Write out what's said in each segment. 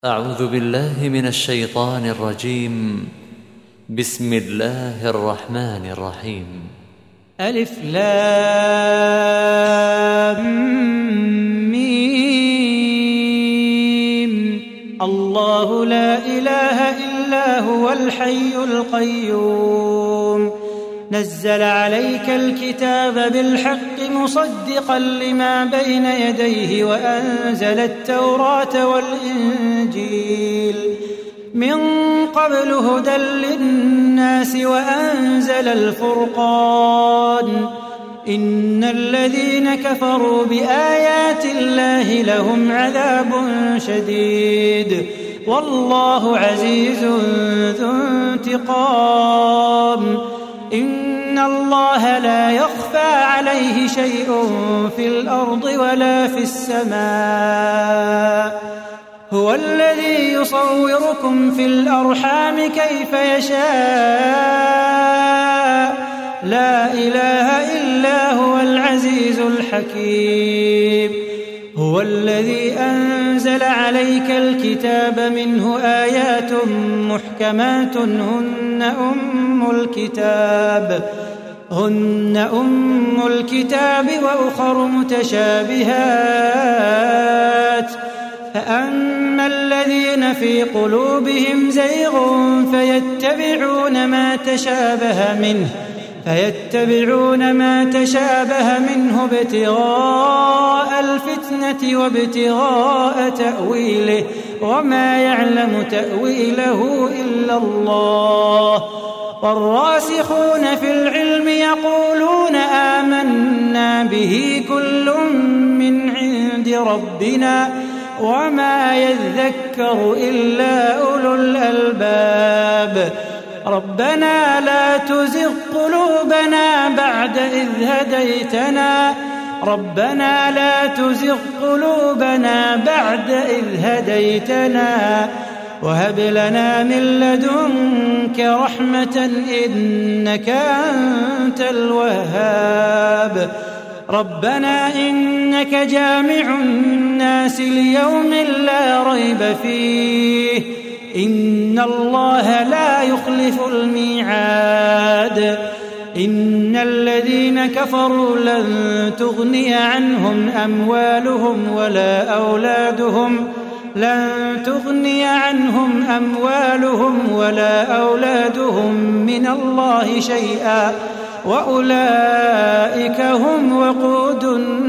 أعوذ بالله من الشيطان الرجيم. بسم الله الرحمن الرحيم. ألف لام ميم. الله لا إله إلا هو الحي القيوم نزل عليك الكتاب بالحق مصدقا لما بين يديه وأنزل التوراة والإنجيل من قبل هدى للناس وأنزل الفرقان إن الذين كفروا بآيات الله لهم عذاب شديد والله عزيز ذو انتقام إن الله لا يخفى عليه شيء في الأرض ولا في السماء هو الذي يصوركم في الأرحام كيف يشاء لا إله إلا هو العزيز الحكيم هو الذي أنزل عليك الكتاب منه آيات محكمات هن أم الكتاب وأخر متشابهات فأما الذين في قلوبهم زيغ فيتبعون ما تشابه منه ابتغاء الفتنة وابتغاء تأويله وما يعلم تأويله إلا الله والراسخون في العلم يقولون آمنا به كل من عند ربنا وما يذكر إلا أولو الألباب ربنا لا تزغ قلوبنا بعد إذ هديتنا وهب لنا من لدنك رحمة إنك أنت الوهاب ربنا إنك جامع الناس ليوم لا ريب فيه إن الله لا يخلف الميعاد إن الذين كفروا لن تغني عنهم أموالهم ولا أولادهم من الله شيئا وأولئك هم وقود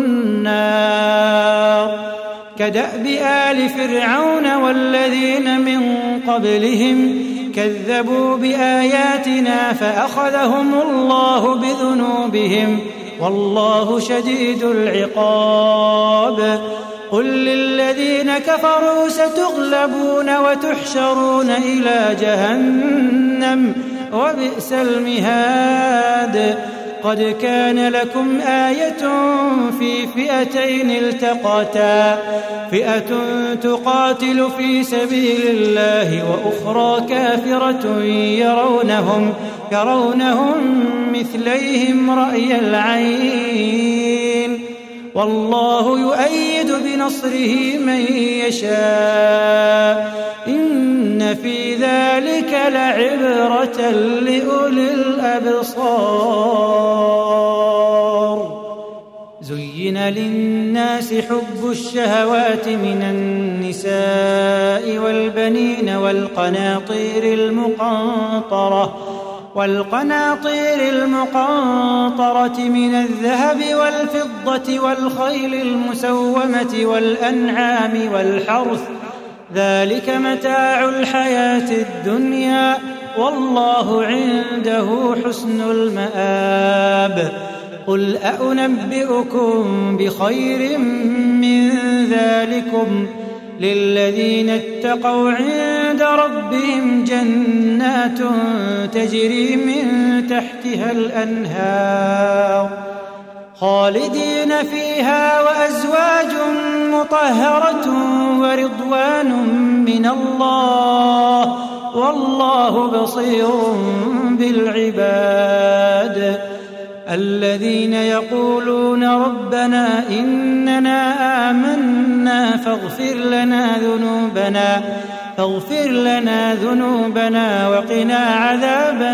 النار كدأب آل فرعون والذين من قبلهم كذبوا بآياتنا فأخذهم الله بذنوبهم والله شديد العقاب قل للذين كفروا ستغلبون وتحشرون إلى جهنم وبئس المهاد قد كان لكم آية في فئتين التقتا فئة تقاتل في سبيل الله وأخرى كافرة يرونهم مثليهم رأي العين والله يؤيد بنصره من يشاء إن في ذلك لعبرة لأولي الأبصار زين للناس حب الشهوات من النساء والبنين والقناطير المقنطرة من الذهب والفضة والخيل المسومة والأنعام والحرث ذلك متاع الحياة الدنيا والله عنده حسن المآب قل أنبئكم بخير من ذلكم للذين اتقوا عند ربهم جنات تجري من تحتها الأنهار خالدين فيها وأزواج مطهرة ورضوان من الله والله بصير بالعباد الذين يقولون ربنا إننا آمنا فاغفر لنا ذنوبنا وقنا عذاب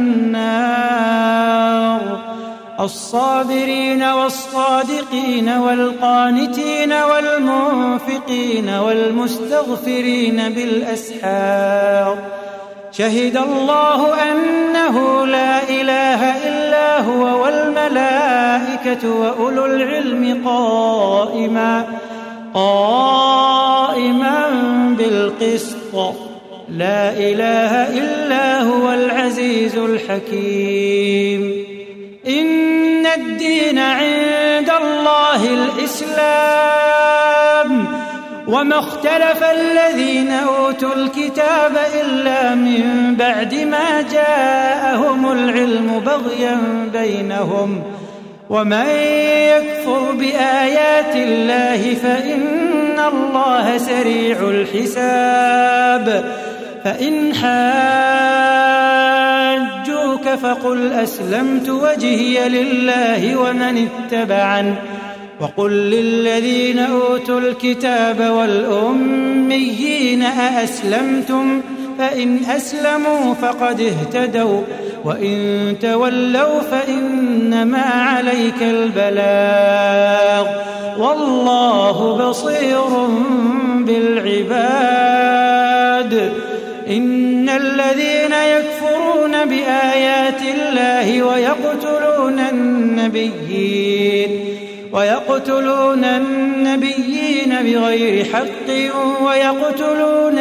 النار الصابرين والصادقين والقانتين والمنفقين والمستغفرين بالأسحار شهد الله أنه لا إله إلا هو والملائكة وأولو العلم قائما بالقسط لا إله إلا هو العزيز الحكيم إن الدين عند الله الإسلام وما اختلف الذين أوتوا الكتاب إلا من بعد ما جاءهم العلم بغيا بينهم ومن يكفر بآيات الله فإن الله سريع الحساب فإن حاجوك فقل أسلمت وجهي لله ومن اتبعني وقل للذين أوتوا الكتاب والأميين أأسلمتم فإن أسلموا فقد اهتدوا وإن تولوا فإنما عليك البلاغ والله بصير بالعباد إن الذين يكفرون بآيات الله ويقتلون النبيين بغير حق ويقتلون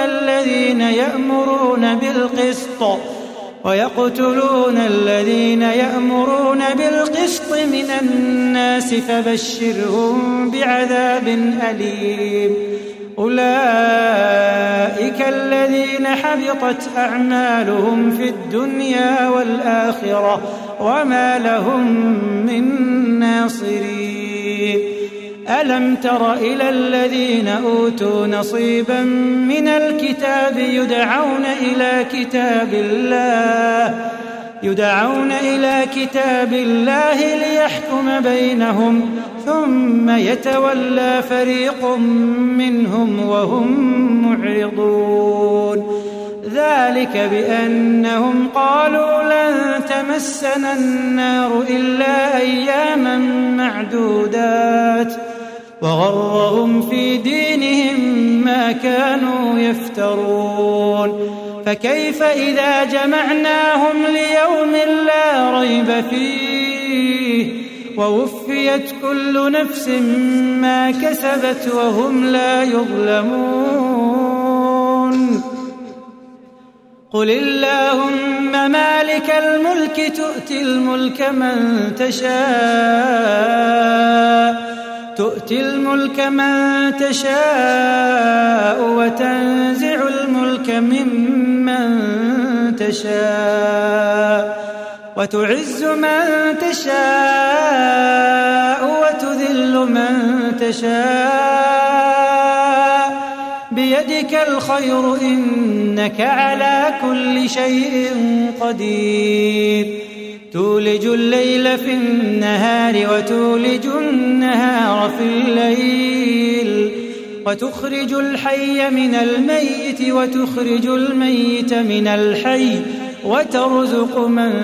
الذين يأمرون بالقسط من الناس فبشرهم بعذاب أليم أولئك الذين حبطت أعمالهم في الدنيا والآخرة وما لهم من ناصرين ألم تر إلى الذين أوتوا نصيبا من الكتاب يدعون إلى كتاب الله ليحكم بينهم ثم يتولى فريق منهم وهم معرضون ذلك بأنهم قالوا لن تمسنا النار إلا أياما معدودات وغرهم في دينهم ما كانوا يفترون فكيف إذا جمعناهم ليوم لا ريب فيه ووفيت كل نفس ما كسبت وهم لا يظلمون قل اللهم مالك الملك تؤتي الملك من تشاء وتنزع الملك ممن تشاء وتعز من تشاء وتذل من تشاء بيدك الخير إنك على كل شيء قدير تولج الليل في النهار وتولج النهار في الليل وتخرج الحي من الميت وتخرج الميت من الحي وترزق من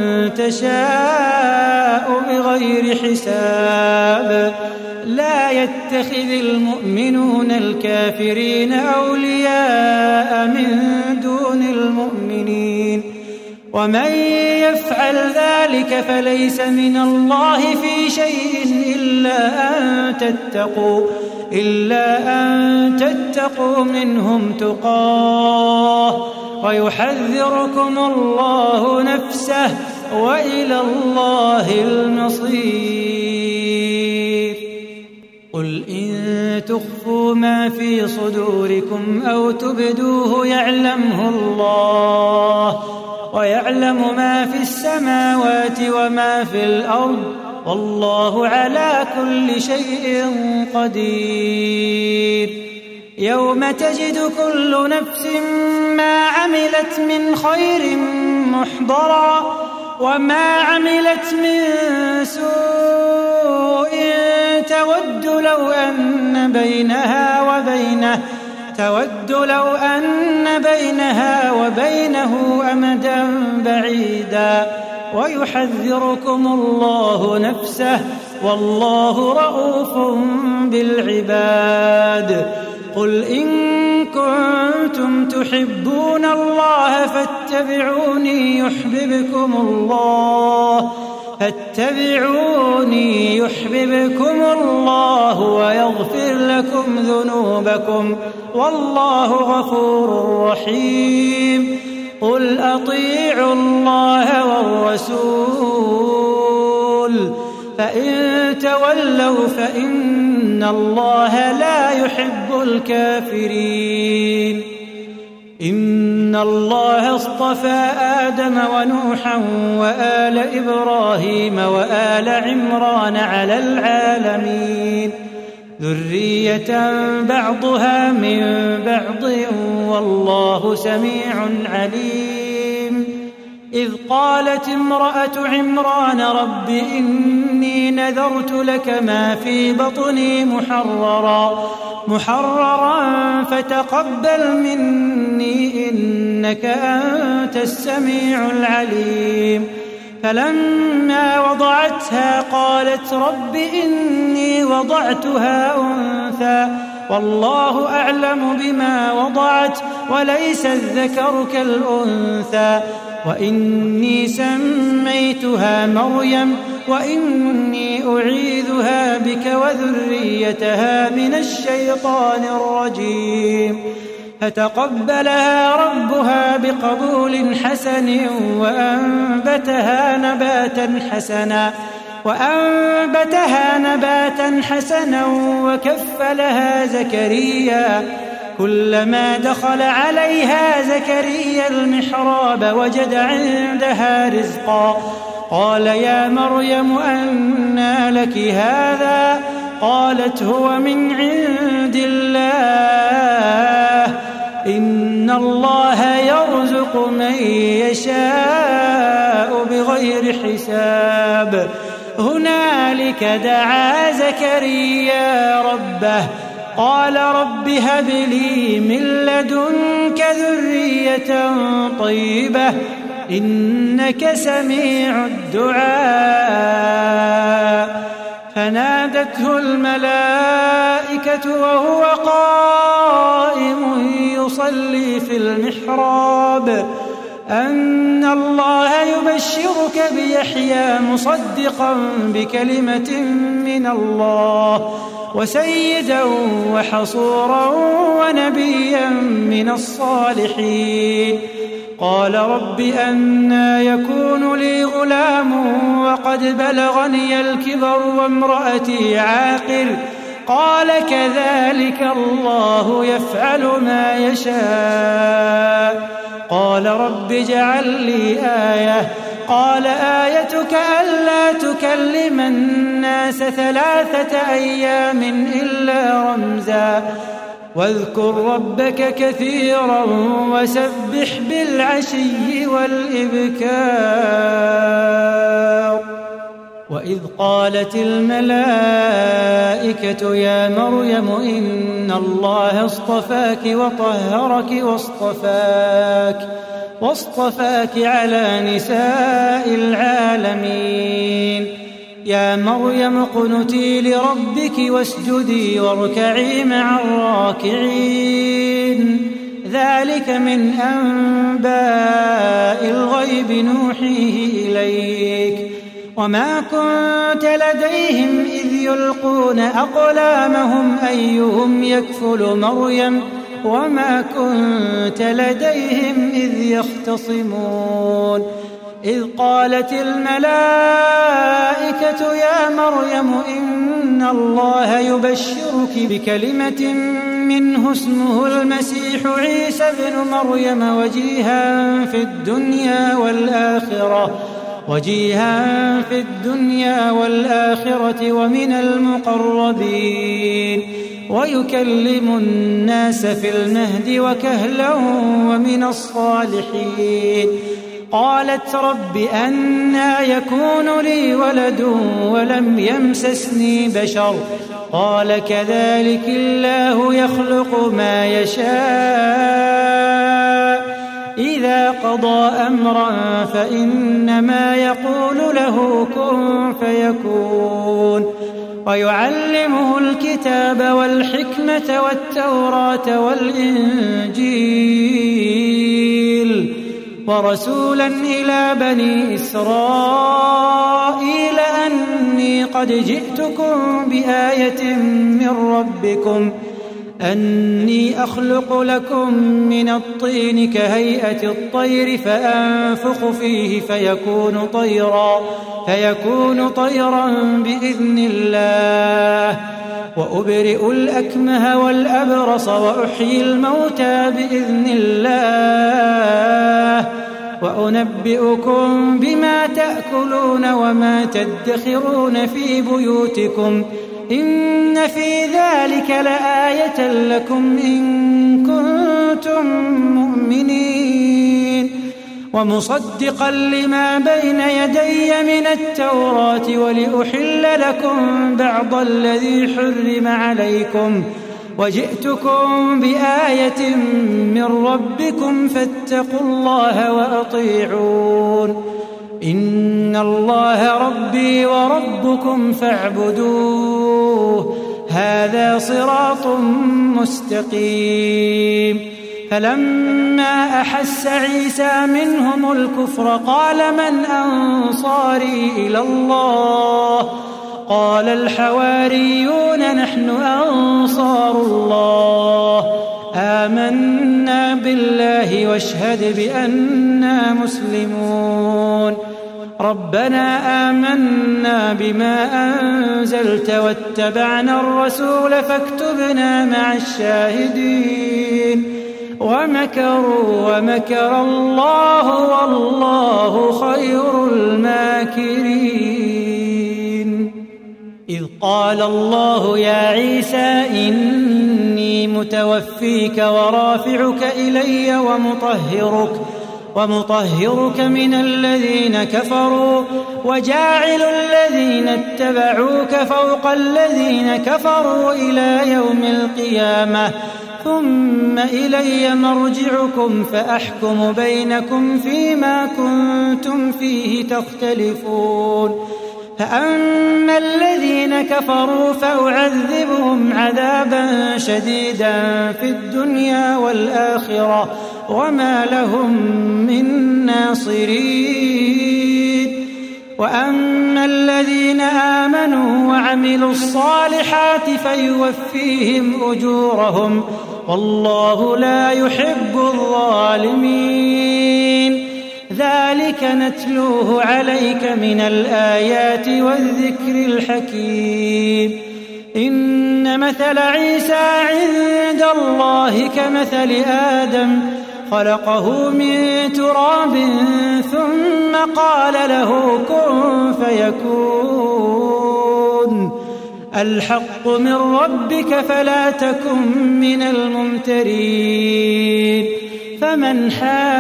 تشاء بغير حساب لا يتخذ المؤمنون الكافرين أولياء من دون المؤمنين ومن يفعل ذلك فليس من الله في شيء إلا أن تتقوا منهم تقاه ويحذركم الله نفسه وإلى الله المصير قل إن تخفوا ما في صدوركم أو تبدوه يعلمه الله ويعلم ما في السماوات وما في الأرض والله على كل شيء قدير يوم تجد كل نفس ما عملت من خير محضرا وما عملت من سوء تود لو أن بينها وبينه أمدا بعيدا ويحذركم الله نفسه والله رءوف بالعباد. قل إن كنتم تحبون الله فاتبعوني يحببكم الله ويغفر لكم ذنوبكم والله غفور رحيم. قل أطيعوا الله والرسول فإن تولوا فإن الله لا يحب الكافرين. إن الله اصطفى آدم ونوحا وآل إبراهيم وآل عمران على العالمين ذرية بعضها من بعض والله سميع عليم. إذ قالت امرأة عمران رب إني نذرت لك ما في بطني محررا فتقبل مني إنك أنت السميع العليم. فلما وضعتها قالت رب إني وضعتها أنثى والله أعلم بما وضعت وليس الذكر كالأنثى وإني سميتها مريم وإني أعيذها بك وذريتها من الشيطان الرجيم. فتقبلها ربها بقبول حسن وأنبتها نباتا حسنا وكفلها زكريا. كلما دخل عليها زكريا المحراب وجد عندها رزقا قال يا مريم أنى لك هذا؟ قالت هو من عند الله إن الله يرزق من يشاء بغير حساب. هنالك دعا زكريا ربه قال رب هب لي من لدنك ذرية طيبة إنك سميع الدعاء. فنادته الملائكة وهو قائم يصلي في المحراب أن الله يبشرك بيحيى مصدقا بكلمة من الله وسيدا وحصورا ونبيا من الصالحين. قال رب أنى يكون لي غلام وقد بلغني الكبر وامرأتي عاقر؟ قال كذلك الله يفعل ما يشاء. قال رب اجعل لي آية. قال آيتك ألا تكلم الناس 3 أيام إلا رمزا واذكر ربك كثيرا وسبح بالعشي والإبكار. وإذ قالت الملائكة يا مريم إن الله اصطفاك وطهرك واصطفاك على نساء العالمين. يا مريم اقنتي لربك واسجدي واركعي مع الراكعين. ذلك من أنباء الغيب نوحيه إليك وما كنت لديهم إذ يلقون أقلامهم أيهم يكفل مريم وما كنت لديهم إذ يختصمون. إذ قالت الملائكة يا مريم إن الله يبشرك بكلمة منه اسمه المسيح عيسى ابن مريم وجيها في الدنيا والآخرة ومن المقربين ويكلم الناس في المهد وكهلا ومن الصالحين. قالت رب أنى يكون لي ولد ولم يمسسني بشر قال كذلك الله يخلق ما يشاء إذا قضى أمرا فإنما يقول له كن فيكون ويعلمه الكتاب والحكمة والتوراة والإنجيل ورسولا إلى بني إسرائيل أني قد جئتكم بآية من ربكم أني أخلق لكم من الطين كهيئة الطير فأنفخ فيه فيكون طيرا بإذن الله وأبرئ الأكمه والأبرص وأحيي الموتى بإذن الله وأنبئكم بما تأكلون وما تدخرون في بيوتكم إن في ذلك لآية لكم إن كنتم مؤمنين ومصدقا لما بين يدي من التوراة ولأحل لكم بعض الذي حرم عليكم وجئتكم بآية من ربكم فاتقوا الله وأطيعون إن الله ربي وربكم فاعبدوه هذا صراط مستقيم فلما أحس عيسى منهم الكفر قال من أنصاري إلى الله قال الحواريون نحن أنصار الله آمنا بالله واشهد بأننا مسلمون ربنا آمنا بما أنزلت واتبعنا الرسول فاكتبنا مع الشاهدين ومكروا ومكر الله والله خير الماكرين إذ قال الله يا عيسى إني متوفيك ورافعك إلي ومطهرك من الذين كفروا وجاعل الذين اتبعوك فوق الذين كفروا إلى يوم القيامة ثم إلي مرجعكم فأحكم بينكم فيما كنتم فيه تختلفون فأما الذين كفروا فأعذبهم عذابا شديدا في الدنيا والآخرة وما لهم من ناصرين وأما الذين آمنوا وعملوا الصالحات فيوفيهم أجورهم والله لا يحب الظالمين ذلك نتلوه عليك من الآيات والذكر الحكيم إن مثل عيسى عند الله كمثل آدم خلقه من تراب ثم قال له كن فيكون الحق من ربك فلا تكن من الممترين فمن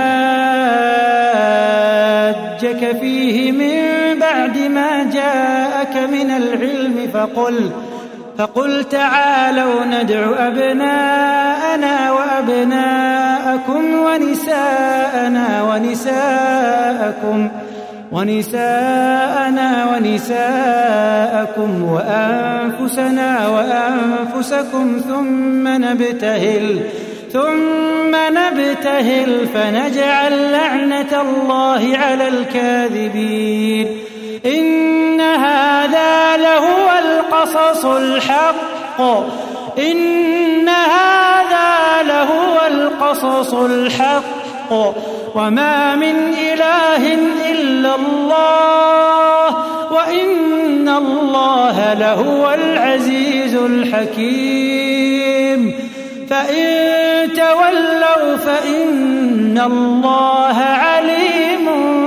حاجك فيه من بعد ما جاءك من العلم فقل تعالوا ندع أبناءنا وأبناءكم ونساءنا ونساءكم وأنفسنا وأنفسكم ثم نبتهل فنجعل لعنة الله على الكاذبين إن هذا لهو القصص الحق وما من إله إلا الله وإن الله لهو العزيز الحكيم فإن تولوا فإن الله عليم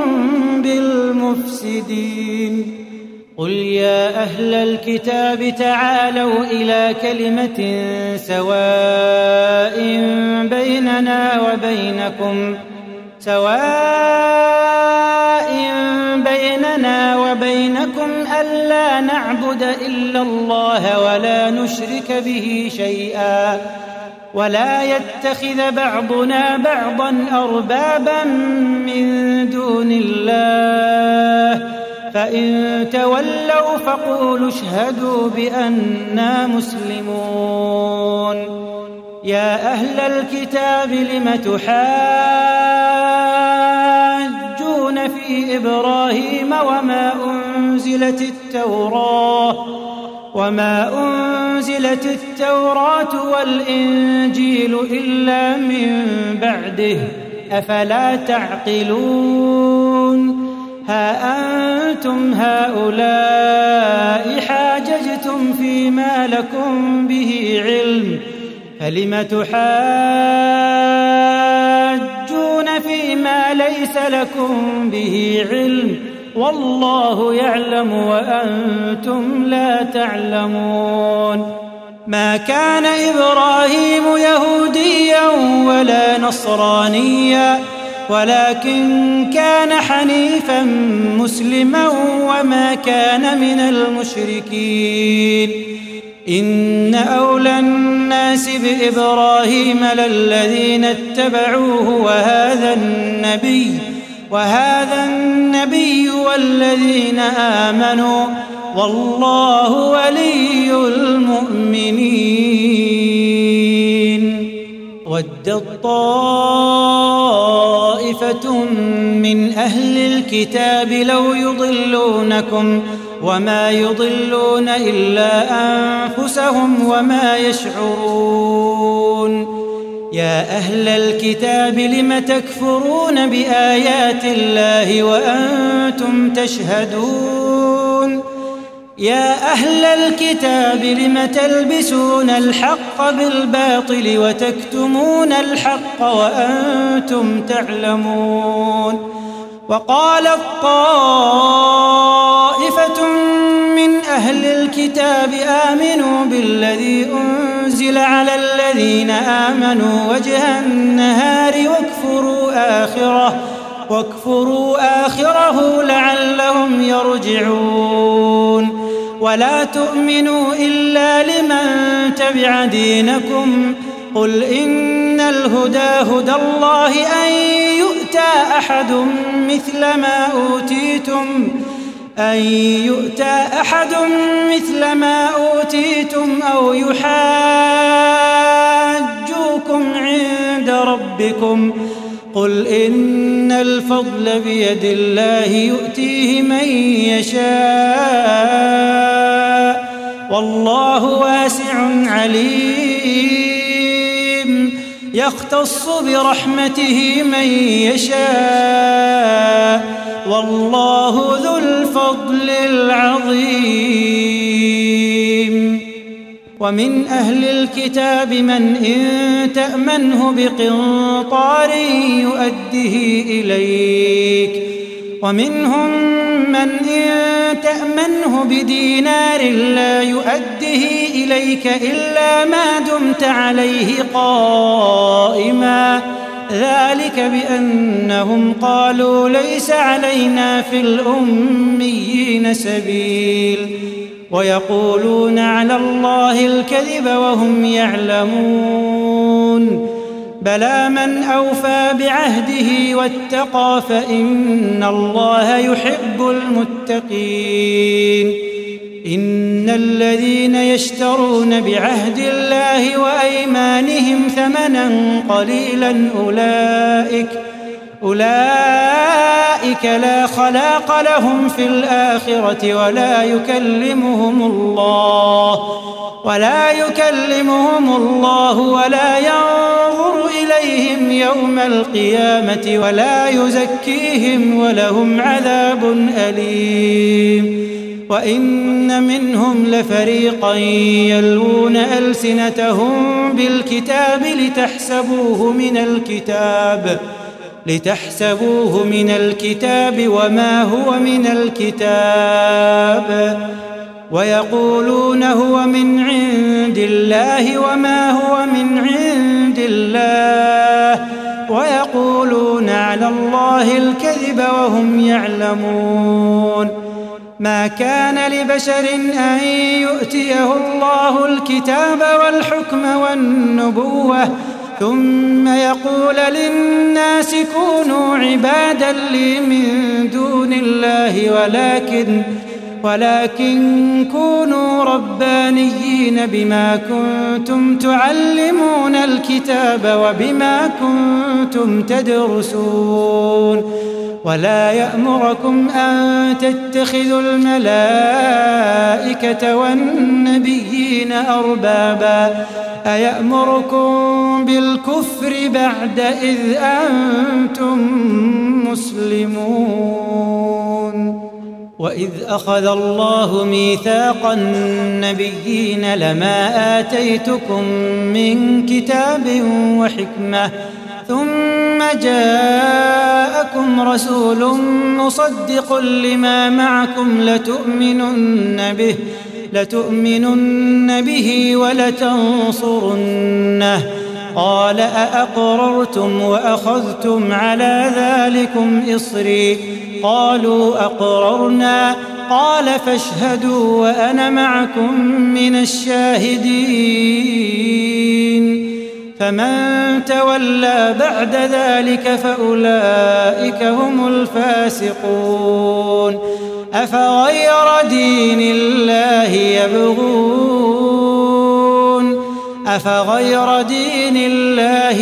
بالمفسدين قل يا أهل الكتاب تعالوا إلى كلمة سواء سواء بيننا وبينكم ألا نعبد إلا الله ولا نشرك به شيئا ولا يتخذ بعضنا بعضا أربابا من دون الله فإن تولوا فقولوا اشهدوا بأننا مسلمون. يا أهل الكتاب لم تحاجون في إبراهيم وما أنزلت التوراة والإنجيل إلا من بعده أفلا تعقلون. ها أنتم هؤلاء حاججتم فيما لكم به علم فلم تحاجون فيما ليس لكم به علم والله يعلم وأنتم لا تعلمون. ما كان إبراهيم يهوديا ولا نصرانيا ولكن كان حنيفا مسلما وما كان من المشركين. إن أولى الناس بإبراهيم للذين اتبعوه وهذا النبي والذين آمنوا والله ولي المؤمنين. ودت طائفة من أهل الكتاب لو يضلونكم وما يضلون إلا أنفسهم وما يشعرون. يا أهل الكتاب لم تكفرون بآيات الله وأنتم تشهدون. يا أهل الكتاب لم تلبسون الحق بالباطل وتكتمون الحق وأنتم تعلمون. وقالت طائفة من أهل الكتاب آمنوا بالذي أنزل على الذين آمنوا وجه النهار واكفروا آخره لعلهم يرجعون. ولا تؤمنوا إلا لمن تبع دينكم قل إن الهدى هدى الله أن يؤتى أحد مثل ما أوتيتم أو يحاجوكم عند ربكم قل إن الفضل بيد الله يؤتيه من يشاء والله واسع عليم. يختص برحمته من يشاء والله ذو الفضل العظيم. ومن أهل الكتاب من إن تأمنه بقنطار يؤده إليك ومنهم من إن تأمنه بدينار لا يؤده إليك إلا ما دمت عليه قائما ذلك بأنهم قالوا ليس علينا في الأميين سبيل ويقولون على الله الكذب وهم يعلمون. بلى من أوفى بعهده واتقى فإن الله يحب المتقين. إن الذين يشترون بعهد الله وأيمانهم ثمنا قليلا أولئك لا خلاق لهم في الآخرة ولا يكلمهم الله ولا ينظر إليهم يوم القيامة ولا يزكيهم ولهم عذاب أليم. وإن منهم لفريقا يلوون ألسنتهم بالكتاب لتحسبوه من الكتاب وما هو من الكتاب ويقولون هو من عند الله وما هو من عند الله ويقولون على الله الكذب وهم يعلمون. ما كان لبشر أن يؤتيه الله الكتاب والحكم والنبوة ثم يقول للناس كونوا عبادا لي من دون الله ولكن كونوا ربانيين بما كنتم تعلمون الكتاب وبما كنتم تدرسون. ولا يأمركم أن تتخذوا الملائكة والنبيين أربابا أيأمركم بالكفر بعد إذ أنتم مسلمون. وإذ أخذ الله ميثاق النبيين لما آتيتكم من كتاب وحكمة ثم جاءكم رسول مصدق لما معكم لتؤمنن به ولتنصرنه قال أأقررتم وأخذتم على ذلكم إصري قالوا أقررنا قال فاشهدوا وأنا معكم من الشاهدين. فمن تولى بعد ذلك فأولئك هم الفاسقون. أفغير دين الله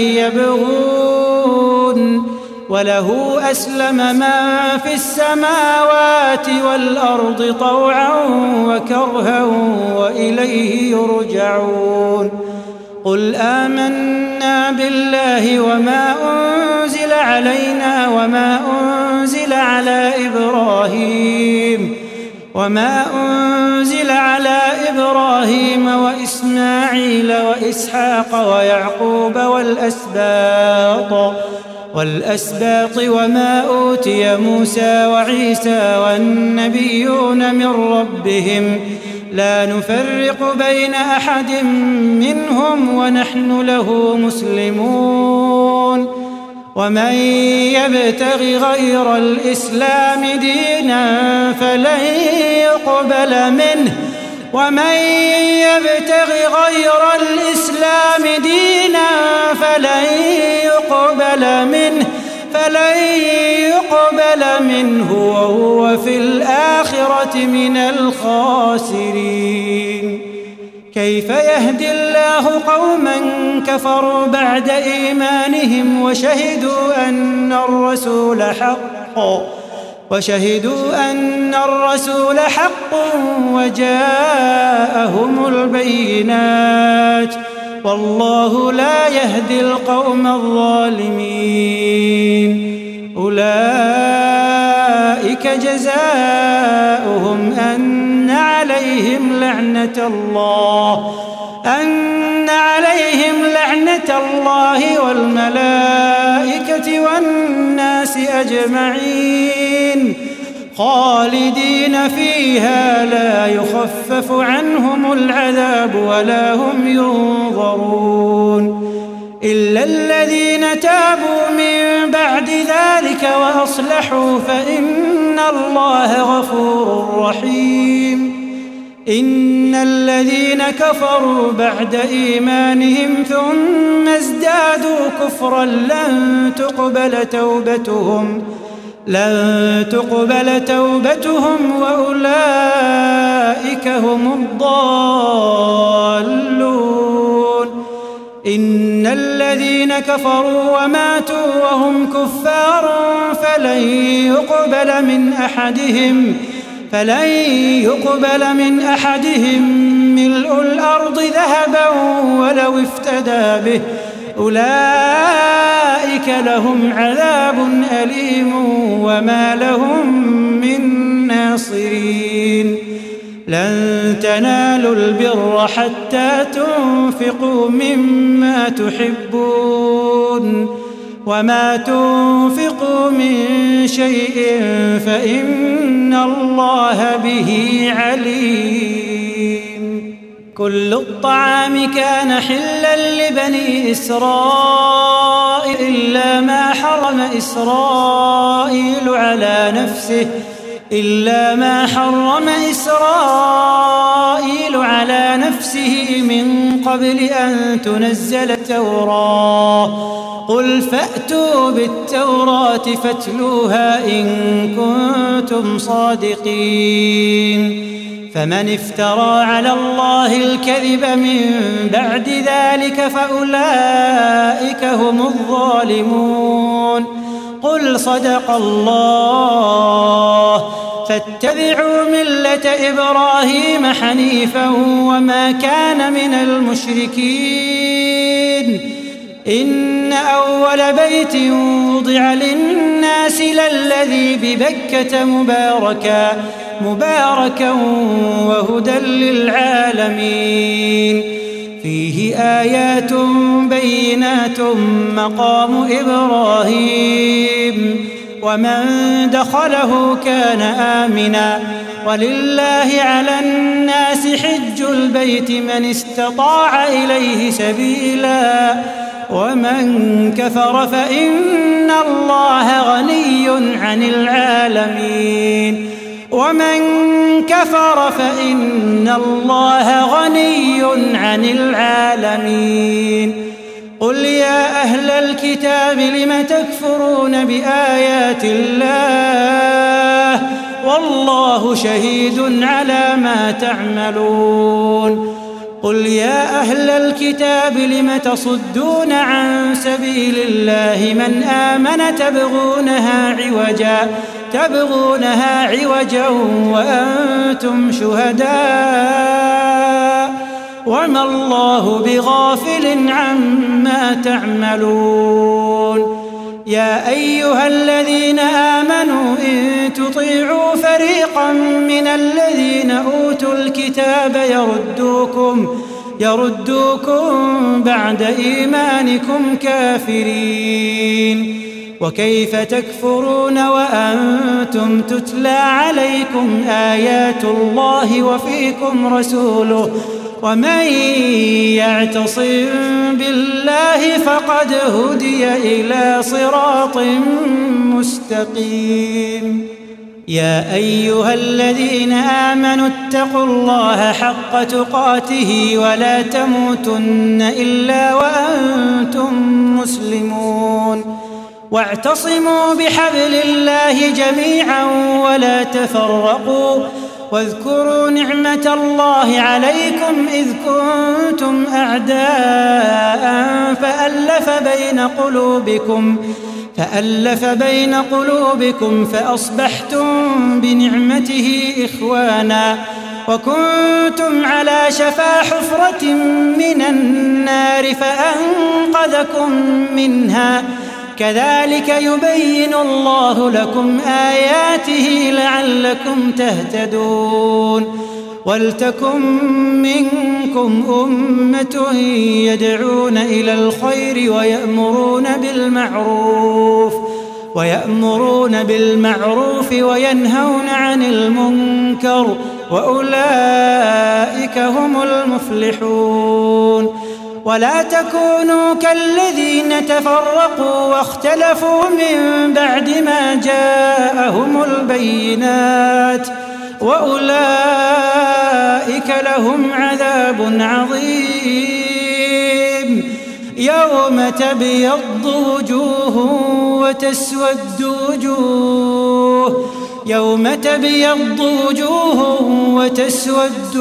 يبغون وله أسلم من في السماوات والأرض طوعا وكرها وإليه يرجعون. قل آمنا بالله وما أنزل علينا وما أنزل على إبراهيم وإسماعيل وإسحاق ويعقوب والأسباط وما أوتي موسى وعيسى والنبيون من ربهم لا نفرق بين أحد منهم ونحن له مسلمون. ومن يبتغ غير الإسلام دينا فلن يقبل منه وهو في الآخرة من الخاسرين. كيف يهدي الله قوما كفروا بعد إيمانهم وشهدوا أن الرسول حق وجاءهم البينات والله لا يهدي القوم الظالمين. أولئك جزاؤهم أن عليهم لعنة الله والملائكة والناس أجمعين خالدين فيها لا يخفف عنهم العذاب ولا هم ينظرون إلا الذين تابوا من بعد ذلك وأصلحوا فإن الله غفور رحيم. إن الذين كفروا بعد إيمانهم ثم ازدادوا كفرا لن تقبل توبتهم وأولئك هم الضالون. إن الذين كفروا وماتوا وهم كفار فلن يقبل من أحدهم ملء الأرض ذهبا ولو افتدى به أولئك لهم عذاب أليم وما لهم من ناصرين. لن تنالوا البر حتى تنفقوا مما تحبون وما تنفقوا من شيء فإن الله به عليم. كل الطعام كان حلا لبني إسرائيل إلا ما حرم إسرائيل على نفسه من قبل أن تنزل التوراة. قل فأتوا بالتوراة فاتلوها إن كنتم صادقين. فمن افترى على الله الكذب من بعد ذلك فأولئك هم الظالمون. قل صدق الله. فاتبعوا ملة إبراهيم حنيفا وما كان من المشركين. إن أول بيت وضع للناس للذي ببكة مباركا وهدى للعالمين. فيه آيات بينات مقام إبراهيم ومن دخله كان آمنا. ولله على الناس حج البيت من استطاع إليه سبيلا ومن كفر فإن الله غني عن العالمين. قل يا أهل الكتاب لم تكفرون بآيات الله والله شهيد على ما تعملون. قل يا أهل الكتاب لم تصدون عن سبيل الله من آمن تبغونها عوجا وأنتم شهداء وما الله بغافل عما تعملون. يا أيها الذين آمنوا إن تطيعوا فريقا من الذين أوتوا الكتاب يردوكم بعد إيمانكم كافرين. وكيف تكفرون وأنتم تتلى عليكم آيات الله وفيكم رسوله ومن يعتصم بالله فقد هدي إلى صراط مستقيم. يا أيها الذين آمنوا اتقوا الله حق تقاته ولا تموتن إلا وأنتم مسلمون. واعتصموا بحبل الله جميعا ولا تفرقوا. واذكروا نعمة الله عليكم إذ كنتم أعداء فألف بين قلوبكم فأصبحتم بنعمته إخوانا وكنتم على شفا حفرة من النار فأنقذكم منها. كذلك يبين الله لكم آياته لعلكم تهتدون. ولتكن منكم أمة يدعون إلى الخير ويأمرون بالمعروف وينهون عن المنكر وأولئك هم المفلحون. ولا تكونوا كالذين تفرقوا واختلفوا من بعد ما جاءهم البينات وأولئك لهم عذاب عظيم. يوم تبيض وجوه وتسود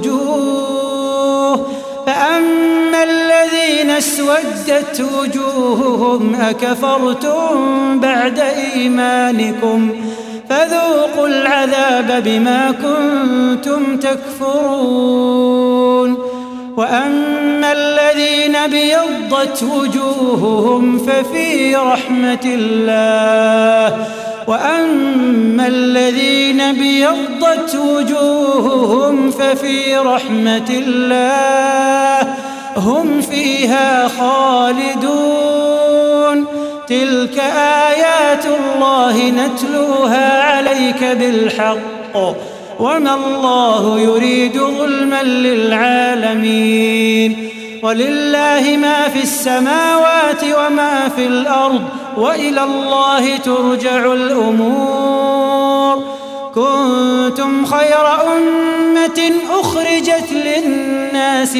وجوه فأما الذين اسودت وجوههم أكفرتم بعد إيمانكم فذوقوا العذاب بما كنتم تكفرون. وأما الذين ابيضت وجوههم ففي رحمة الله وأما الذين ابيضت وجوههم ففي رحمة الله هم فيها خالدون. تلك آيات الله نتلوها عليك بالحق وما الله يريد ظلما للعالمين. ولله ما في السماوات وما في الأرض وإلى الله ترجع الأمور. كنتم خير أمة أخرجت للناس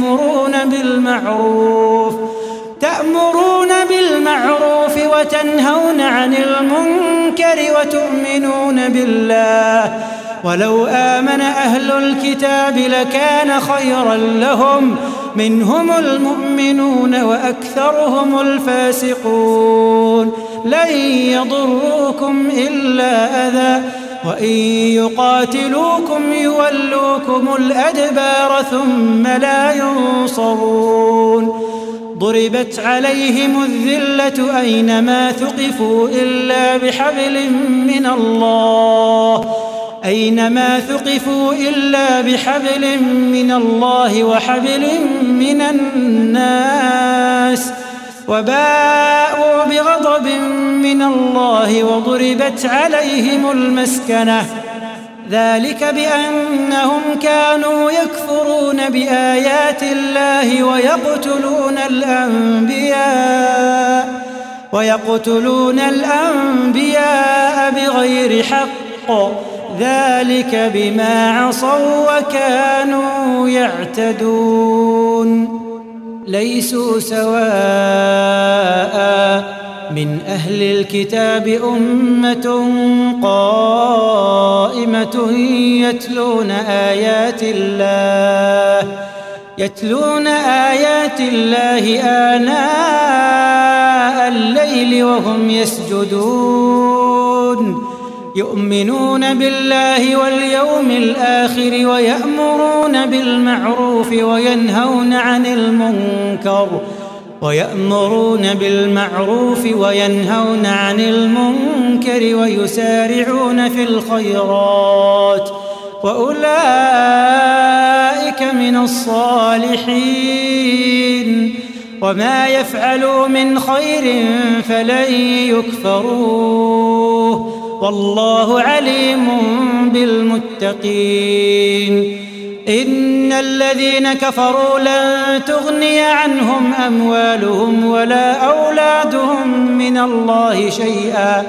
تأمرون بالمعروف وتنهون عن المنكر وتؤمنون بالله. ولو آمن أهل الكتاب لكان خيرا لهم، منهم المؤمنون وأكثرهم الفاسقون. لن يضروكم إلا أذى، وإن يقاتلوكم يولوكم الأدبار ثم لا ينصرون. ضربت عليهم الذلة أينما ثقفوا إلا بحبل من الله وحبل من الناس، وباءوا بغضب من الله وضربت عليهم المسكنة. ذلك بأنهم كانوا يكفرون بآيات الله ويقتلون الأنبياء بغير حق، ذلك بما عصوا وكانوا يعتدون. ليسوا سواء من أهل الكتاب أمة قائمة يتلون آيات الله آناء الليل وهم يسجدون، يؤمنون بالله واليوم الآخر ويأمرون بالمعروف وينهون عن المنكر ويسارعون في الخيرات، وأولئك من الصالحين. وما يفعلوا من خير فلن يكفروه، والله عليم بالمتقين. إن الذين كفروا لن تغني عنهم أموالهم ولا أولادهم من الله شيئا،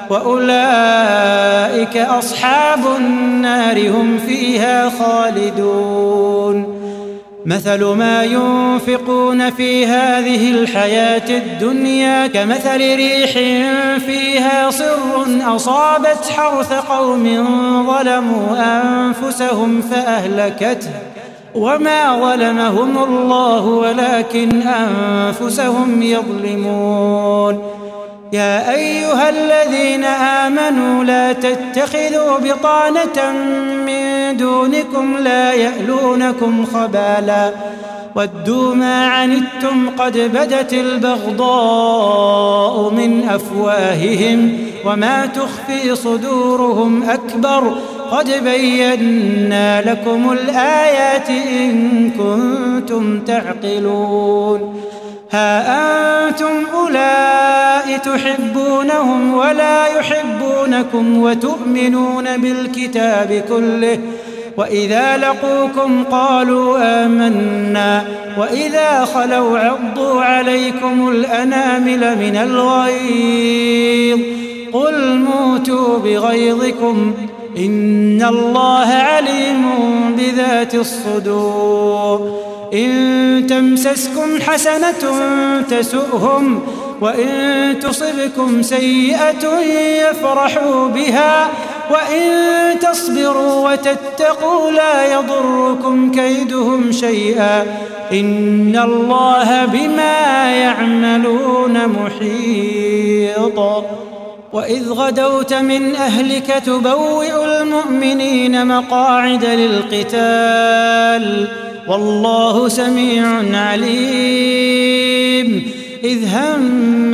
وأولئك أصحاب النار هم فيها خالدون. مثل ما ينفقون في هذه الحياة الدنيا كمثل ريح فيها صر أصابت حرث قوم ظلموا أنفسهم فأهلكته، وما ظلمهم الله ولكن أنفسهم يظلمون. يا أيها الذين آمنوا لا تتخذوا بطانة من دونكم لا يألونكم خبالا ودوا ما عنتم قد بدت البغضاء من أفواههم وما تخفي صدورهم أكبر قد بينا لكم الآيات إن كنتم تعقلون. ها أنتم أولئك تحبونهم ولا يحبونكم وتؤمنون بالكتاب كله، وإذا لقوكم قالوا آمنا وإذا خلوا عضوا عليكم الأنامل من الغيظ قل موتوا بغيظكم إن الله عليم بذات الصدور. إن تمسسكم حسنة تسؤهم وإن تصبكم سيئة يفرحوا بها وإن تصبروا وتتقوا لا يضركم كيدهم شيئا إن الله بما يعملون محيط. وإذ غدوت من أهلك تبوئ المؤمنين مقاعد للقتال والله سميع عليم. إذ هم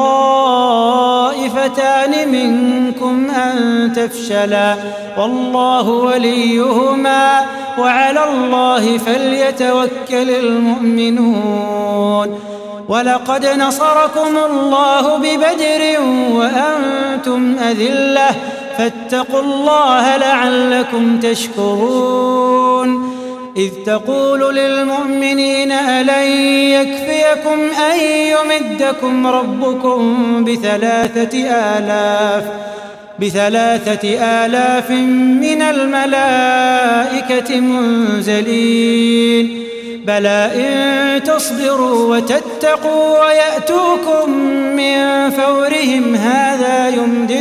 الطائفتان منكم أن تفشلا والله وليهما وعلى الله فليتوكل المؤمنون. ولقد نصركم الله ببدر وأنتم أذلة فاتقوا الله لعلكم تشكرون. إذ تقول للمؤمنين ألن يكفيكم أن يمدكم ربكم ب3,000 من الملائكة منزلين بلى إن تصبروا وتتقوا ويأتوكم من فورهم هذا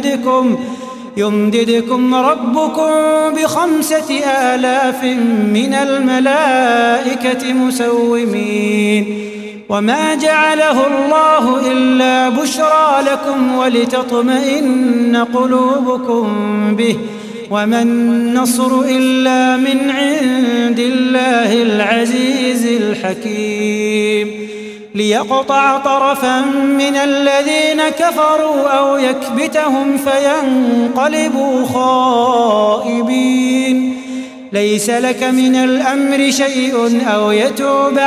يمددكم ربكم ب5,000 من الملائكة مسومين وما جعله الله إلا بشرى لكم ولتطمئن قلوبكم به وما النصر إلا من عند الله العزيز الحكيم ليقطع طرفا من الذين كفروا أو يكبتهم فينقلبوا خائبين ليس لك من الأمر شيء أو يتوب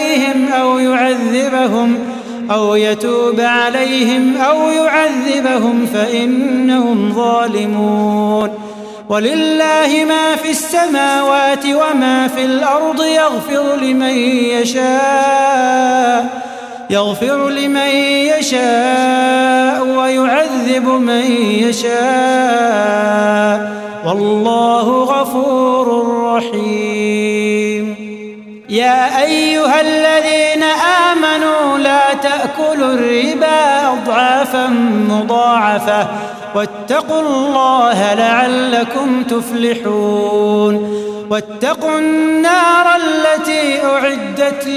عليهم أو يعذبهم فإنهم ظالمون ولله ما في السماوات وما في الأرض يغفر لمن يشاء ويعذب من يشاء والله غفور رحيم يا أيها الذين آمنوا لا تأكلوا الربا أضعافا مضاعفة واتقوا الله لعلكم تفلحون واتقوا النار التي أعدت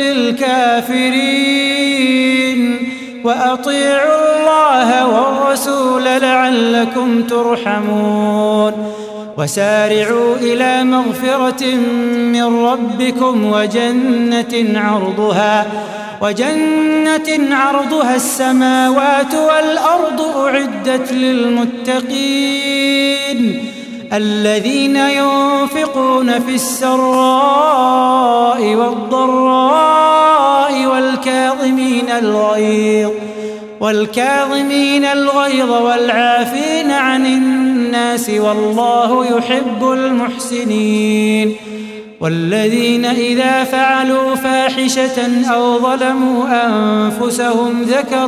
للكافرين وأطيعوا الله والرسول لعلكم ترحمون وسارعوا إلى مغفرة من ربكم وجنة عرضها السماوات والأرض أعدت للمتقين الذين ينفقون في السراء والضراء والكاظمين الغيظ والعافين عن الناس والله يحب المحسنين والذين إذا فعلوا فاحشة أو ظلموا أنفسهم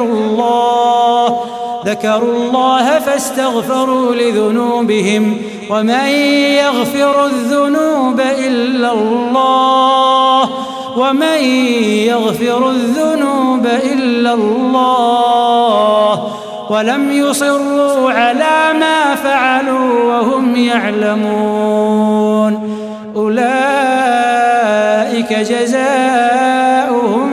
ذكروا الله فاستغفروا لذنوبهم ومن يغفر الذنوب إلا الله ولم يصروا على ما فعلوا وهم يعلمون أولئك جزاؤهم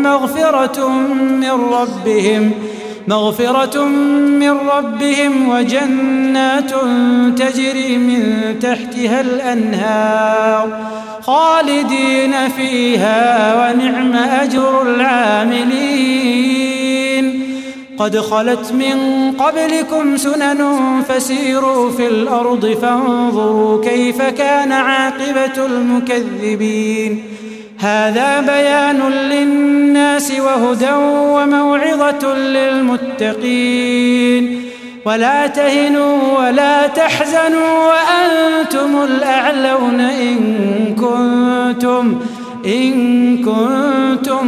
مغفرة من ربهم وجنات تجري من تحتها الأنهار خالدين فيها ونعم أجر العاملين قد خلت من قبلكم سنن فسيروا في الأرض فانظروا كيف كان عاقبة المكذبين هذا بيان للناس وهدى وموعظة للمتقين ولا تهنوا ولا تحزنوا وأنتم الأعلون إن كنتم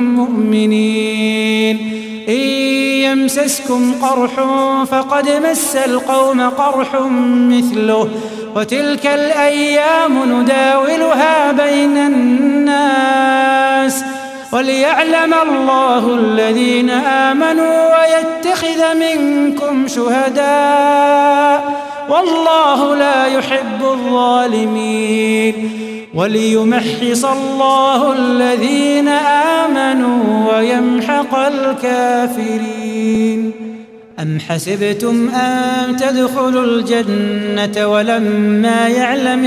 مؤمنين إن يمسسكم قرح فقد مس القوم قرح مثله وتلك الأيام نداولها بين الناس وليعلم الله الذين آمنوا ويتخذ منكم شهداء والله لا يحب الظالمين وليمحص الله الذين آمنوا ويمحق الكافرين أم حسبتم أن تدخلوا الجنة ولما يعلم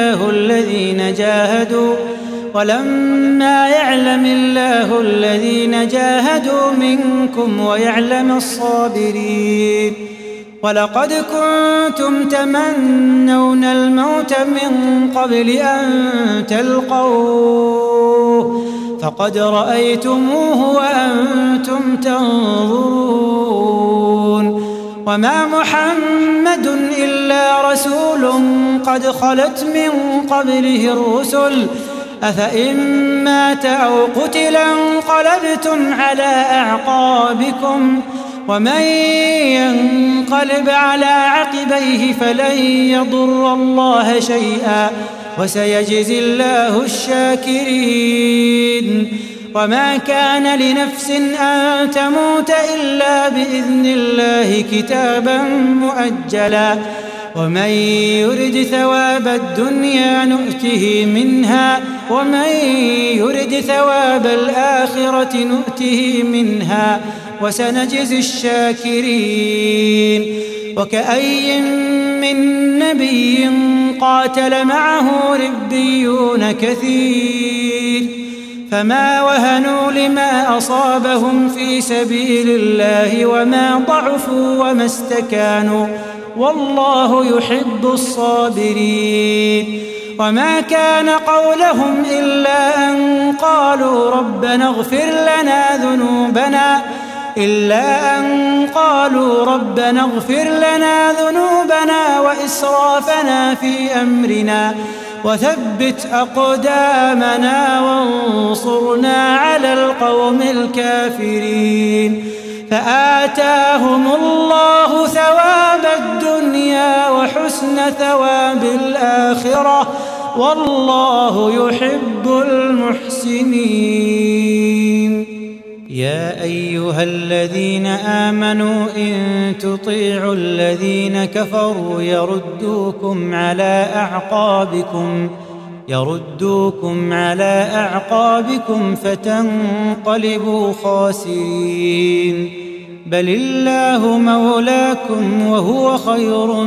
الله الذين جاهدوا منكم ويعلم الصابرين ولقد كنتم تمنون الموت من قبل أن تلقوه فقد رأيتموه وأنتم تنظرون وما محمد إلا رسول قد خلت من قبله الرسل أفإن مات أو قتل انقلبتم على أعقابكم ومن ينقلب على عقبيه فلن يضر الله شيئا وسيجزي الله الشاكرين. وما كان لنفس أن تموت إلا بإذن الله كتابا مؤجلا ومن يرد ثواب الدنيا نؤته منها ومن يرد ثواب الآخرة نؤته منها وسنجزي الشاكرين. وكأي من نبي قاتل معه ربيون كثير فما وهنوا لما أصابهم في سبيل الله وما ضعفوا وما استكانوا والله يحب الصابرين. وما كان قولهم إلا أن قالوا ربنا اغفر لنا ذنوبنا وإسرافنا في أمرنا وثبت أقدامنا وانصرنا على القوم الكافرين. فآتاهم الله ثواب الدنيا وحسن ثواب الآخرة والله يحب المحسنين. يا أيها الذين آمنوا إن تطيعوا الذين كفروا يردوكم على أعقابكم فتنقلبوا خاسرين. بل الله مولاكم وهو خير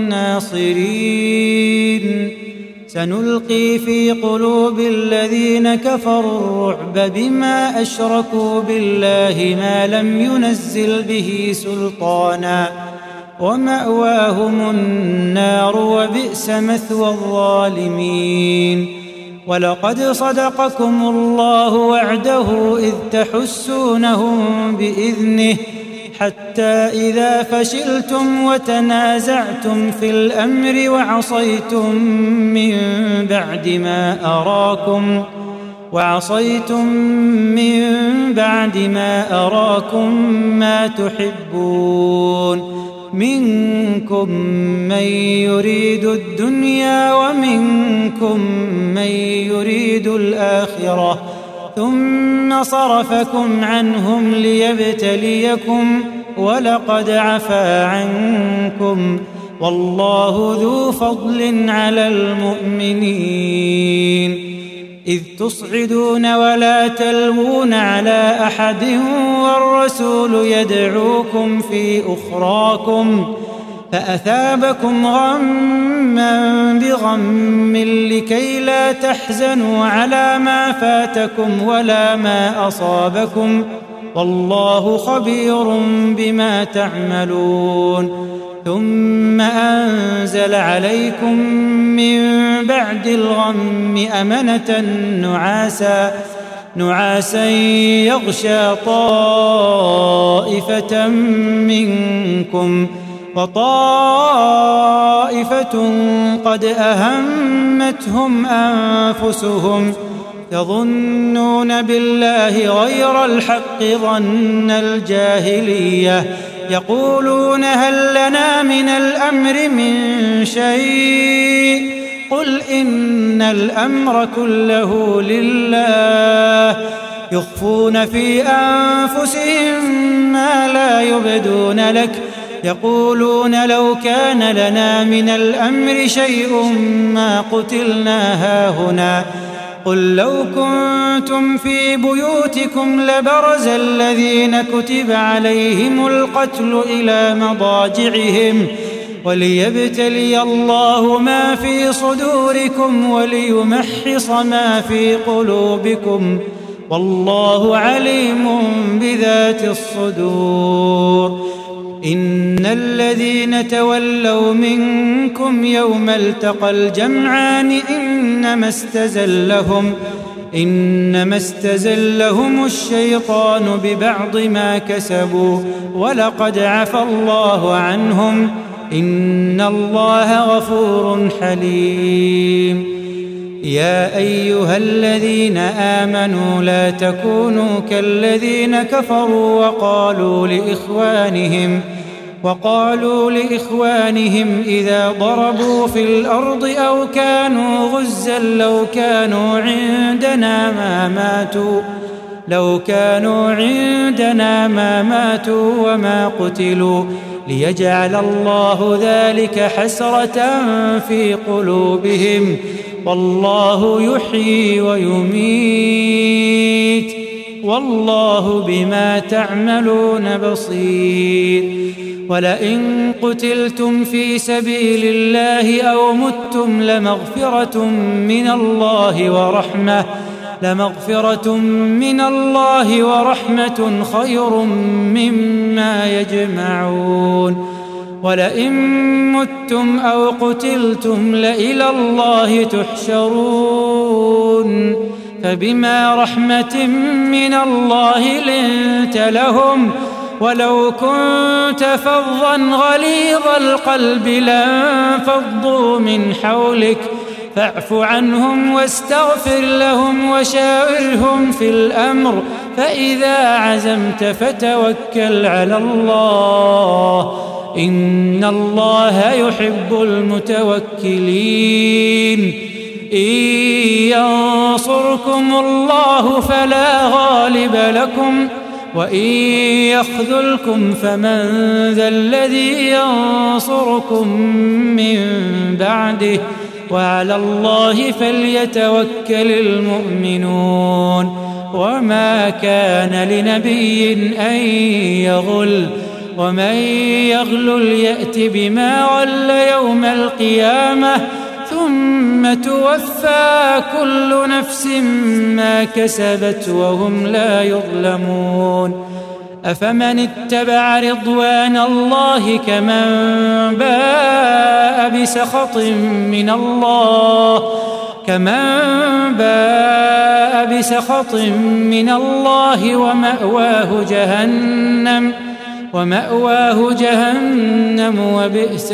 الناصرين. سنلقي في قلوب الذين كفروا الرعب بما أشركوا بالله ما لم ينزل به سلطانا ومأواهم النار وبئس مثوى الظالمين. ولقد صدقكم الله وعده إذ تحسونهم بإذنه حتى إذا فشلتم وتنازعتم في الأمر وعصيتم من بعد ما أراكم ما تحبون منكم من يريد الدنيا ومنكم من يريد الآخرة ثم صرفكم عنهم ليبتليكم ولقد عفا عنكم والله ذو فضل على المؤمنين. إذ تصعدون ولا تلوون على أحد والرسول يدعوكم في أخراكم فأثابكم غما بغم لكي لا تحزنوا على ما فاتكم ولا ما أصابكم والله خبير بما تعملون. ثم أنزل عليكم من بعد الغم أمنة نعاسا يغشى طائفة منكم وطائفة قد أهمتهم أنفسهم يظنون بالله غير الحق ظن الجاهلية يقولون هل لنا من الأمر من شيء قل إن الأمر كله لله يخفون في أنفسهم ما لا يبدون لك يقولون لو كان لنا من الأمر شيء ما قتلنا هاهنا قل لو كنتم في بيوتكم لبرز الذين كتب عليهم القتل إلى مضاجعهم وليبتلي الله ما في صدوركم وليمحص ما في قلوبكم والله عليم بذات الصدور. إن الذين تولوا منكم يوم التقى الجمعان إنما استزلهم الشيطان ببعض ما كسبوا ولقد عفى الله عنهم إن الله غفور حليم. يا أيها الذين آمنوا لا تكونوا كالذين كفروا وقالوا لإخوانهم إذا ضربوا في الأرض أو كانوا غزا لو كانوا عندنا ما ماتوا وما قتلوا ليجعل الله ذلك حسرة في قلوبهم والله يحيي ويميت والله بما تعملون بصير. ولئن قتلتم في سبيل الله أو متم لمغفرة من الله ورحمة خير مما يجمعون. ولئن متم أو قتلتم لإلى الله تحشرون. فبما رحمة من الله لنت لهم ولو كنت فظا غليظ القلب لانفضوا من حولك فاعف عنهم واستغفر لهم وشاورهم في الأمر فإذا عزمت فتوكل على الله إن الله يحب المتوكلين. إن ينصركم الله فلا غالب لكم وإن يخذلكم فمن ذا الذي ينصركم من بعده وعلى الله فليتوكل المؤمنون. وما كان لنبي أن يغل ومن يغلل يأت بما غل يوم القيامة ثم توفى كل نفس ما كسبت وهم لا يظلمون. أفمن اتبع رضوان الله كمن باء بسخط من الله ومأواه جهنم وبئس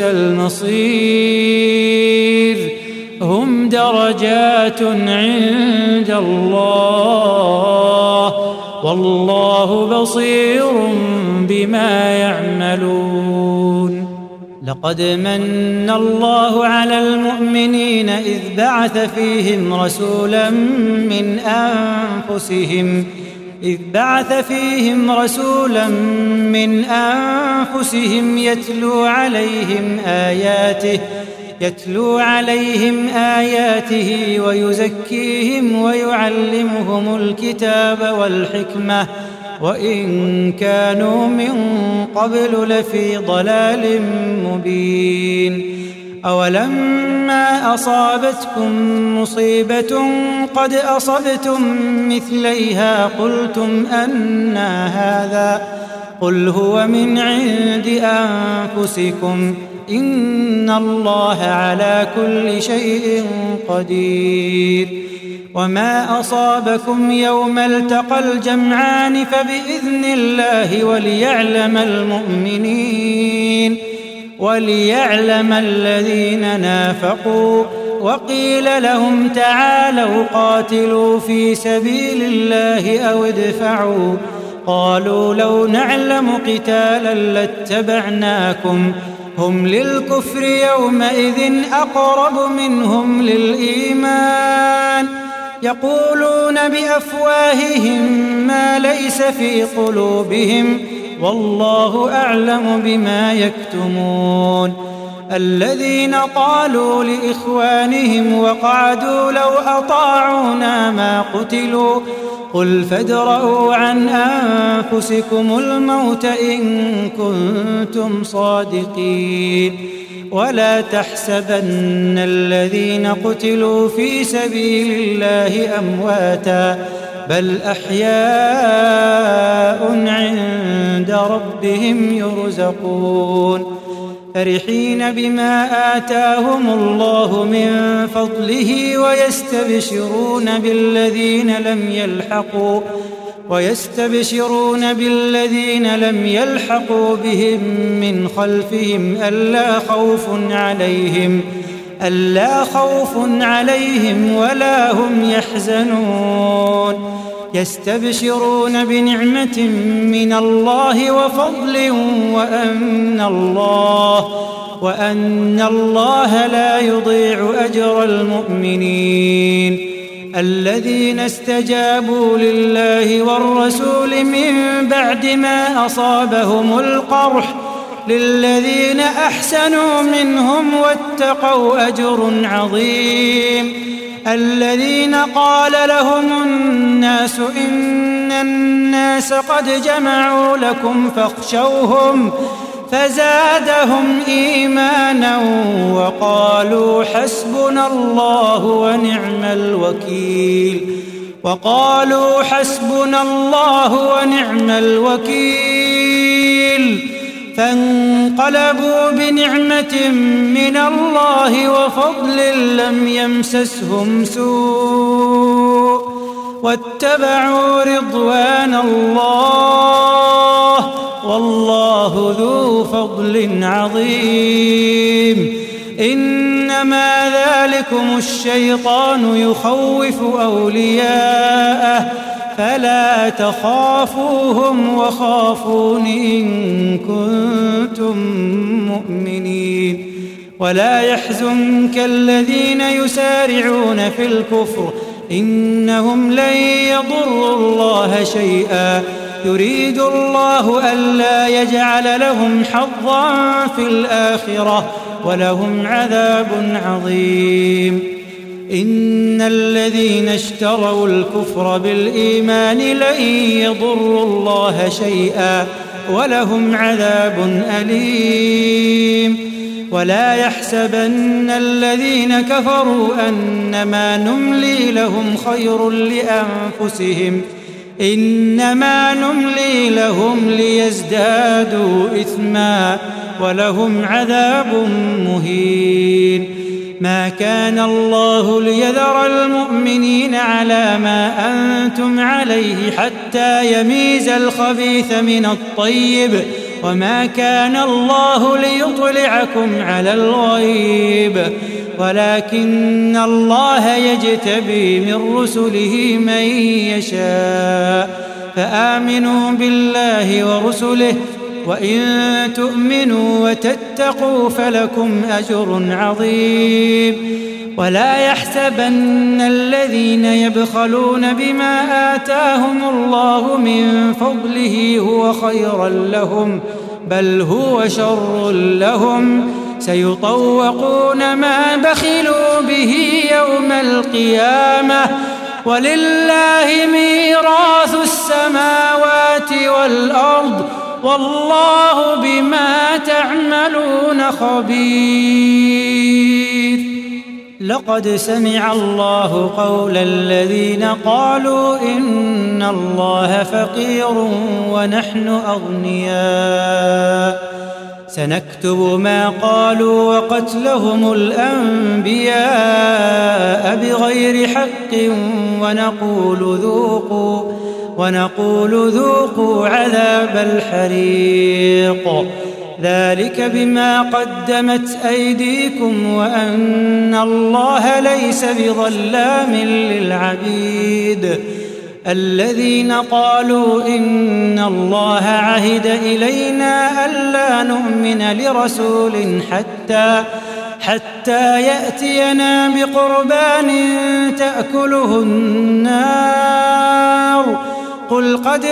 المصير. هم درجات عند الله والله بصير بما يعملون. لقد من الله على المؤمنين إذ بعث فيهم رسولا من أنفسهم يتلو عليهم آياته ويزكيهم ويعلمهم الكتاب والحكمة وإن كانوا من قبل لفي ضلال مبين. أولما أصابتكم مصيبة قد أصبتم مثليها قلتم أنى هذا قل هو من عند أنفسكم إن الله على كل شيء قدير. وما أصابكم يوم التقى الجمعان فبإذن الله وليعلم الذين نافقوا. وقيل لهم تعالوا قاتلوا في سبيل الله أو ادفعوا قالوا لو نعلم قتالا لاتبعناكم هم للكفر يومئذ أقرب منهم للإيمان يقولون بأفواههم ما ليس في قلوبهم والله أعلم بما يكتمون. الذين قالوا لإخوانهم وقعدوا لو أطاعونا ما قتلوا قل فادرءوا عن أنفسكم الموت إن كنتم صادقين. ولا تحسبن الذين قتلوا في سبيل الله أمواتا بل أحياء عند ربهم يرزقون فرحين بما آتاهم الله من فضله ويستبشرون بالذين لم يلحقوا بهم من خلفهم ألا خوف عليهم ولا هم يحزنون يستبشرون بنعمة من الله وفضل وأن الله لا يضيع أجر المؤمنين الذين استجابوا لله والرسول من بعد ما أصابهم القرح للذين أحسنوا منهم واتقوا أجر عظيم الذين قال لهم الناس إن الناس قد جمعوا لكم فاخشوهم فزادهم إيمانا وقالوا حسبنا الله ونعم الوكيل فانقلبوا بنعمة من الله وفضل لم يمسسهم سوء واتبعوا رضوان الله والله ذو فضل عظيم إنما ذلكم الشيطان يخوف أولياءه فلا تخافوهم وخافون إن كنتم مؤمنين ولا يحزنك الذين يسارعون في الكفر إنهم لن يضروا الله شيئا يريد الله ألا يجعل لهم حظا في الآخرة ولهم عذاب عظيم إن الذين اشتروا الكفر بالإيمان لن يضروا الله شيئا ولهم عذاب أليم ولا يحسبن الذين كفروا أنما نملي لهم خير لأنفسهم إنما نملي لهم ليزدادوا إثما ولهم عذاب مهين ما كان الله ليذر المؤمنين على ما أنتم عليه حتى يميز الخبيث من الطيب وما كان الله ليطلعكم على الغيب ولكن الله يجتبي من رسله من يشاء فآمنوا بالله ورسله وإن تؤمنوا وتتقوا فلكم أجر عظيم ولا يحسبن الذين يبخلون بما آتاهم الله من فضله هو خيرا لهم بل هو شر لهم سيطوقون ما بخلوا به يوم القيامة ولله ميراث السماوات والأرض والله بما تعملون خبير لقد سمع الله قول الذين قالوا إن الله فقير ونحن أغنياء سنكتب ما قالوا وقتلهم الأنبياء بغير حق ونقول ذوقوا عذاب الحريق ذلك بما قدمت أيديكم وأن الله ليس بظلام للعبيد الذين قالوا إن الله عهد إلينا ألا نؤمن لرسول حتى يأتينا بقربان تأكله النار قل قد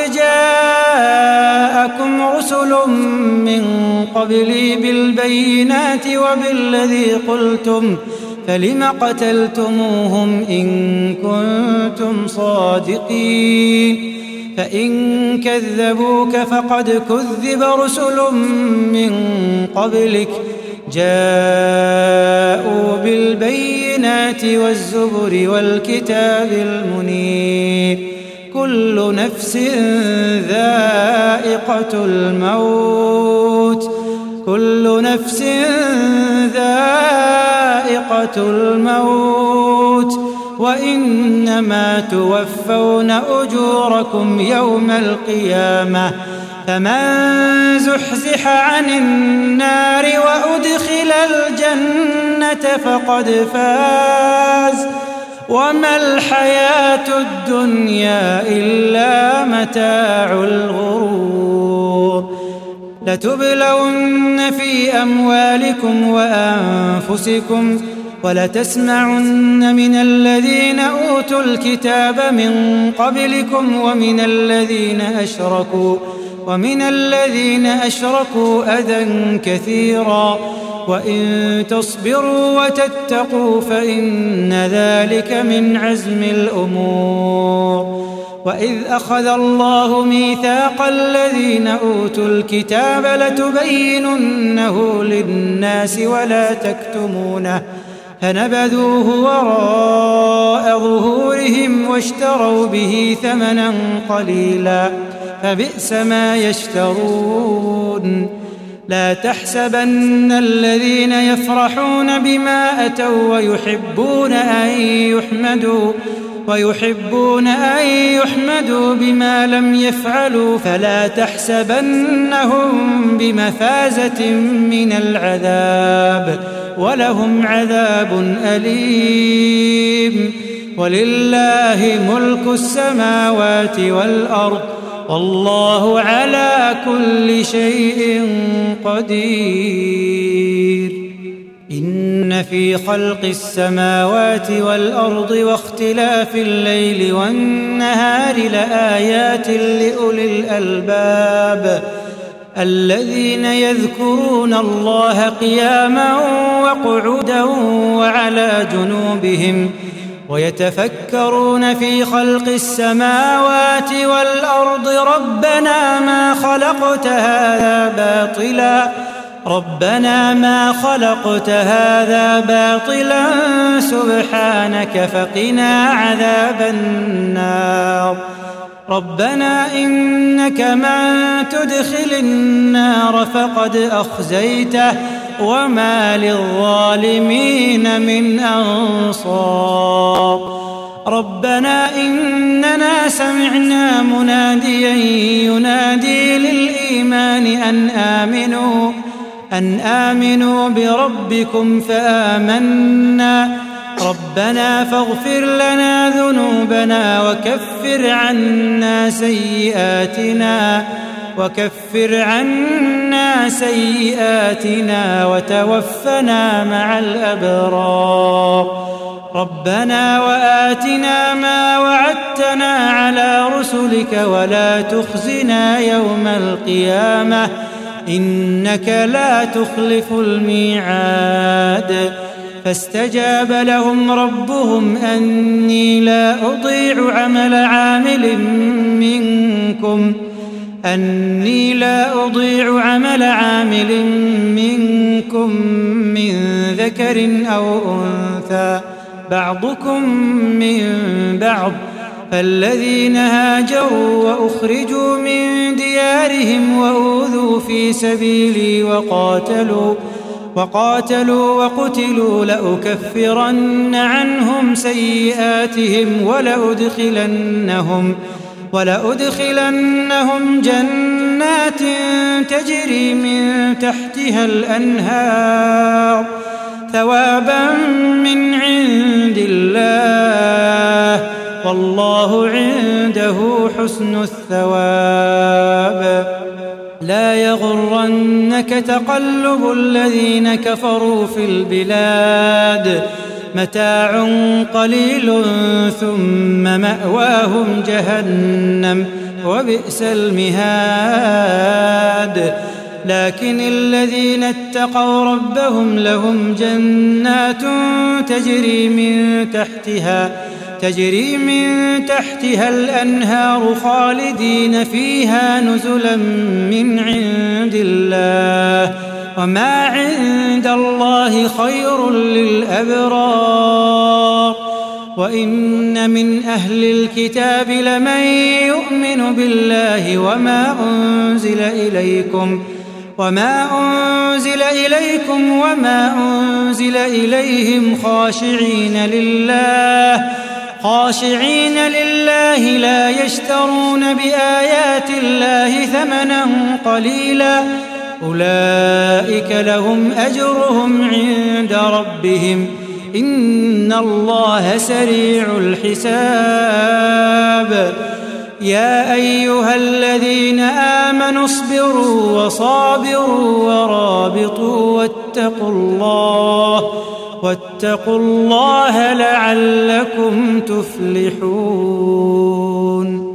جاءكم رسل من قبلي بالبينات وبالذي قلتم فلم قتلتموهم إن كنتم صادقين فإن كذبوك فقد كذب رسل من قبلك جاءوا بالبينات والزبر والكتاب المنير كل نفس ذائقة الموت وإنما توفون أجوركم يوم القيامة فمن زحزح عن النار وأدخل الجنة فقد فاز وما الحياة الدنيا إلا متاع الغرور لتبلون في أموالكم وأنفسكم ولتسمعن من الذين أوتوا الكتاب من قبلكم ومن الذين أشركوا أذى كثيرا وإن تصبروا وتتقوا فإن ذلك من عزم الأمور وإذ أخذ الله ميثاق الذين أوتوا الكتاب لتبيننه للناس ولا تكتمونه فنبذوه وراء ظهورهم واشتروا به ثمنا قليلا فبئس ما يشترون لا تحسبن الذين يفرحون بما أتوا ويحبون أن يحمدوا بما لم يفعلوا فلا تحسبنهم بمفازة من العذاب ولهم عذاب أليم ولله ملك السماوات والأرض والله على كل شيء قدير إن في خلق السماوات والأرض واختلاف الليل والنهار لآيات لأولي الألباب الذين يذكرون الله قياما وقعودا وعلى جنوبهم ويتفكرون في خلق السماوات والأرض ربنا ما خلقت هذا باطلا سبحانك فقنا عذاب النار ربنا إنك من تدخل النار فقد أخزيته وما للظالمين من أنصار ربنا إننا سمعنا مناديا ينادي للإيمان أن آمنوا بربكم فآمنا ربنا فاغفر لنا ذنوبنا وكفر عنا سيئاتنا وتوفنا مع الأبرار ربنا وآتنا ما وعدتنا على رسلك ولا تخزنا يوم القيامة إنك لا تخلف الميعاد فاستجاب لهم ربهم أني لا أضيع عمل عامل منكم من ذكر أو أنثى بعضكم من بعض فالذين هاجروا وأخرجوا من ديارهم وأوذوا في سبيلي وقاتلوا وقتلوا لأكفرن عنهم سيئاتهم ولأدخلنهم جنات تجري من تحتها الأنهار ثوابا من عند الله والله عنده حسن الثواب لا يغرنك تقلب الذين كفروا في البلاد متاع قليل ثم مأواهم جهنم وبئس المهاد لكن الذين اتقوا ربهم لهم جنات تجري من تحتها الأنهار خالدين فيها نزلا من عند الله وما عند الله خير للأبرار وإن من أهل الكتاب لمن يؤمن بالله وما أنزل إليكم وما أنزل إليهم خاشعين لله لا يشترون بآيات الله ثمنا قليلا أولئك لهم أجرهم عند ربهم إن الله سريع الحساب يا أيها الذين آمنوا اصبروا وصابروا ورابطوا واتقوا الله لعلكم تفلحون.